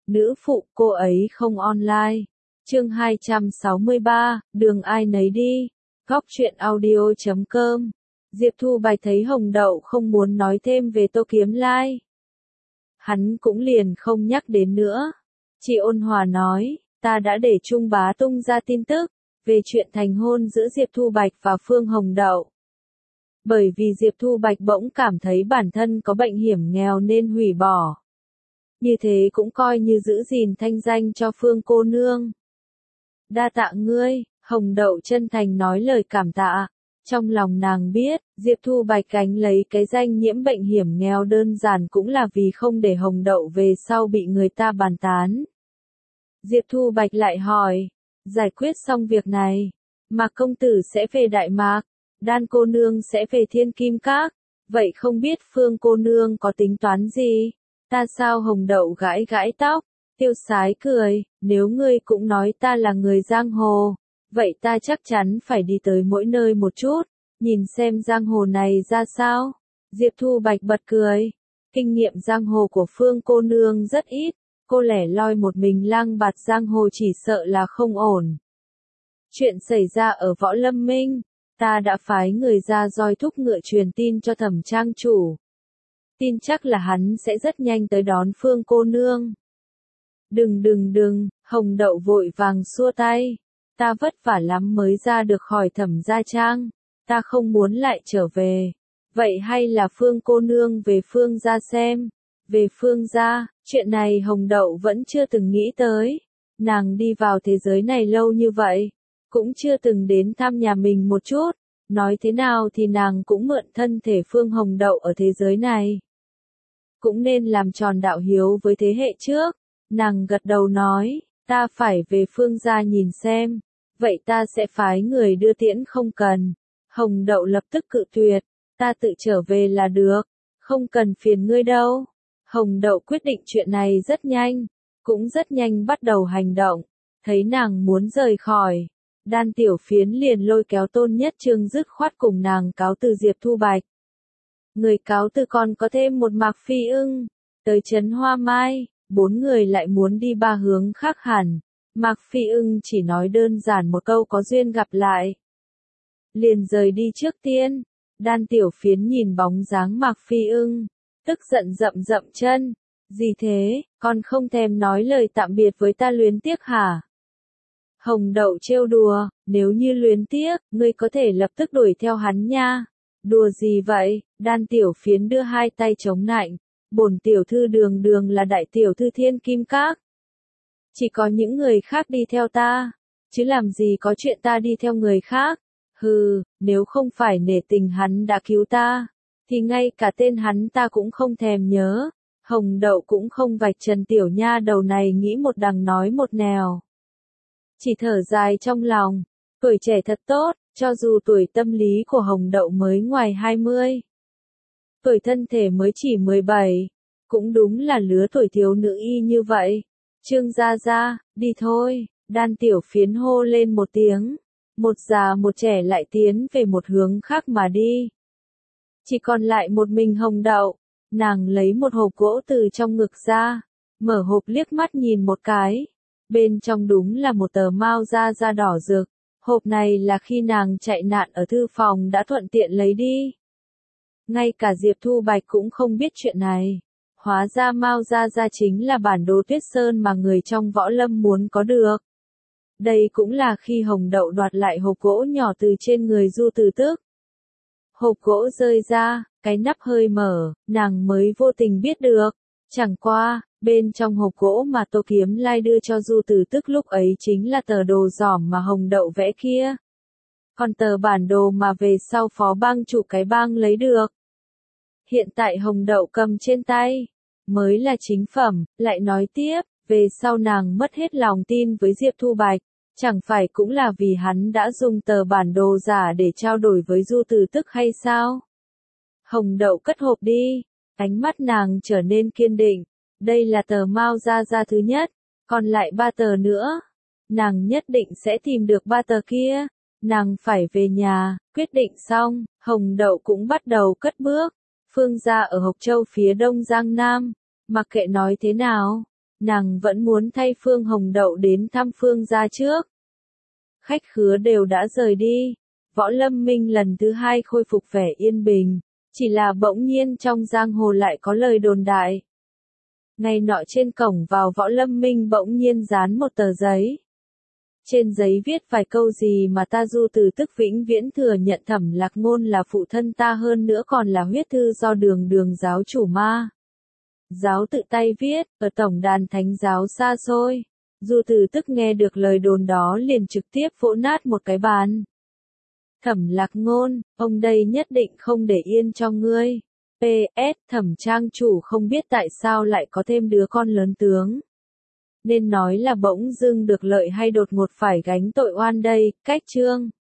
Nữ phụ cô ấy không online. Chương 263, đường ai nấy đi. Góc truyện audio.com. Diệp Thu Bạch thấy Hồng Đậu không muốn nói thêm về Tô Kiếm Lai. Hắn cũng liền không nhắc đến nữa. Chị ôn hòa nói, ta đã để Trung Bá tung ra tin tức về chuyện thành hôn giữa Diệp Thu Bạch và Phương Hồng Đậu. Bởi vì Diệp Thu Bạch bỗng cảm thấy bản thân có bệnh hiểm nghèo nên hủy bỏ. Như thế cũng coi như giữ gìn thanh danh cho Phương cô nương. Đa tạ ngươi, Hồng Đậu chân thành nói lời cảm tạ. Trong lòng nàng biết, Diệp Thu Bạch gánh lấy cái danh nhiễm bệnh hiểm nghèo đơn giản cũng là vì không để Hồng Đậu về sau bị người ta bàn tán. Diệp Thu Bạch lại hỏi, giải quyết xong việc này, Mạc công tử sẽ về Đại Mạc, Đan cô nương sẽ về Thiên Kim Các, vậy không biết Phương cô nương có tính toán gì? Ta sao? Hồng Đậu gãi gãi tóc, tiêu sái cười, nếu ngươi cũng nói ta là người giang hồ, vậy ta chắc chắn phải đi tới mỗi nơi một chút, nhìn xem giang hồ này ra sao. Diệp Thu Bạch bật cười, kinh nghiệm giang hồ của Phương cô nương rất ít, cô lẻ loi một mình lang bạt giang hồ chỉ sợ là không ổn. Chuyện xảy ra ở Võ Lâm Minh, ta đã phái người ra roi thúc ngựa truyền tin cho Thẩm trang chủ. Tin chắc là hắn sẽ rất nhanh tới đón Phương cô nương. Đừng, Hồng Đậu vội vàng xua tay. Ta vất vả lắm mới ra được khỏi Thẩm gia trang, ta không muốn lại trở về. Vậy hay là Phương cô nương về Phương gia xem. Về Phương gia, chuyện này Hồng Đậu vẫn chưa từng nghĩ tới. Nàng đi vào thế giới này lâu như vậy, cũng chưa từng đến thăm nhà mình một chút. Nói thế nào thì nàng cũng mượn thân thể Phương Hồng Đậu ở thế giới này. Cũng nên làm tròn đạo hiếu với thế hệ trước. Nàng gật đầu nói, ta phải về Phương gia nhìn xem. Vậy ta sẽ phái người đưa tiễn không cần. Hồng Đậu lập tức cự tuyệt, ta tự trở về là được, không cần phiền ngươi đâu. Hồng Đậu quyết định chuyện này rất nhanh, cũng rất nhanh bắt đầu hành động. Thấy nàng muốn rời khỏi, Đan Tiểu Phiến liền lôi kéo Tôn Nhất Trương dứt khoát cùng nàng cáo từ Diệp Thu Bạch. Người cáo từ còn có thêm một Mạc Phi Ưng, tới trấn Hoa Mai, 4 người lại muốn đi 3 hướng khác hẳn. Mạc Phi Ưng chỉ nói đơn giản một câu có duyên gặp lại, liền rời đi trước tiên. Đan Tiểu Phiến nhìn bóng dáng Mạc Phi Ưng, tức giận dậm chân, gì thế, con không thèm nói lời tạm biệt với ta luyến tiếc hả? Hồng Đậu trêu đùa, nếu như luyến tiếc, ngươi có thể lập tức đuổi theo hắn nha. Đùa gì vậy? Đan Tiểu Phiến đưa hai tay chống nạnh, bổn tiểu thư đường là đại tiểu thư Thiên Kim Các. Chỉ có những người khác đi theo ta, chứ làm gì có chuyện ta đi theo người khác. Hừ, nếu không phải nể tình hắn đã cứu ta, thì ngay cả tên hắn ta cũng không thèm nhớ. Hồng Đậu cũng không vạch trần tiểu nha đầu này nghĩ một đằng nói một nẻo. Chỉ thở dài trong lòng, tuổi trẻ thật tốt, cho dù tuổi tâm lý của Hồng Đậu mới ngoài 20. Tuổi thân thể mới chỉ 17, cũng đúng là lứa tuổi thiếu nữ y như vậy. Trương gia gia, đi thôi. Đan Tiểu Phiến hô lên một tiếng, một già một trẻ lại tiến về một hướng khác mà đi. Chỉ còn lại một mình Hồng Đậu, nàng lấy một hộp gỗ từ trong ngực ra, mở hộp liếc mắt nhìn một cái. Bên trong đúng là một tờ mao da đỏ rực, hộp này là khi nàng chạy nạn ở thư phòng đã thuận tiện lấy đi. Ngay cả Diệp Thu Bạch cũng không biết chuyện này. Hóa ra mao da chính là bản đồ Tuyết Sơn mà người trong Võ Lâm muốn có được. Đây cũng là khi Hồng Đậu đoạt lại hộp gỗ nhỏ từ trên người Du Tử Tước. Hộp gỗ rơi ra, cái nắp hơi mở, nàng mới vô tình biết được. Chẳng qua, bên trong hộp gỗ mà Tô Kiếm Lai đưa cho Du Tử Tước lúc ấy chính là tờ đồ giỏm mà Hồng Đậu vẽ kia. Còn tờ bản đồ mà về sau phó bang chủ cái bang lấy được. Hiện tại Hồng Đậu cầm trên tay, mới là chính phẩm. Lại nói tiếp, về sau nàng mất hết lòng tin với Diệp Thu Bạch, chẳng phải cũng là vì hắn đã dùng tờ bản đồ giả để trao đổi với Du Tử Tước hay sao? Hồng Đậu cất hộp đi, ánh mắt nàng trở nên kiên định. Đây là tờ mao da thứ nhất, còn lại 3 tờ nữa. Nàng nhất định sẽ tìm được 3 tờ kia. Nàng phải về nhà. Quyết định xong, Hồng Đậu cũng bắt đầu cất bước. Phương gia ở Hộc Châu phía đông Giang Nam. Mặc kệ nói thế nào, Nàng vẫn muốn thay Phương Hồng Đậu đến thăm Phương gia trước. Khách khứa đều đã rời đi. Võ Lâm Minh lần thứ hai khôi phục vẻ yên bình. Chỉ là bỗng nhiên trong giang hồ lại có lời đồn đại. Ngày nọ trên cổng vào Võ Lâm Minh bỗng nhiên dán một tờ giấy. Trên giấy viết vài câu gì mà ta Du Từ Tức vĩnh viễn thừa nhận Thẩm Lạc Ngôn là phụ thân ta, hơn nữa còn là huyết thư do Đường giáo chủ ma giáo tự tay viết, ở tổng đàn thánh giáo xa xôi. Du Từ Tức nghe được lời đồn đó liền trực tiếp vỗ nát một cái bàn. Thẩm Lạc Ngôn, ông đây nhất định không để yên cho ngươi. PS, Thẩm trang chủ không biết tại sao lại có thêm đứa con lớn tướng. Nên nói là bỗng dưng được lợi hay đột ngột phải gánh tội oan đây, cách chương.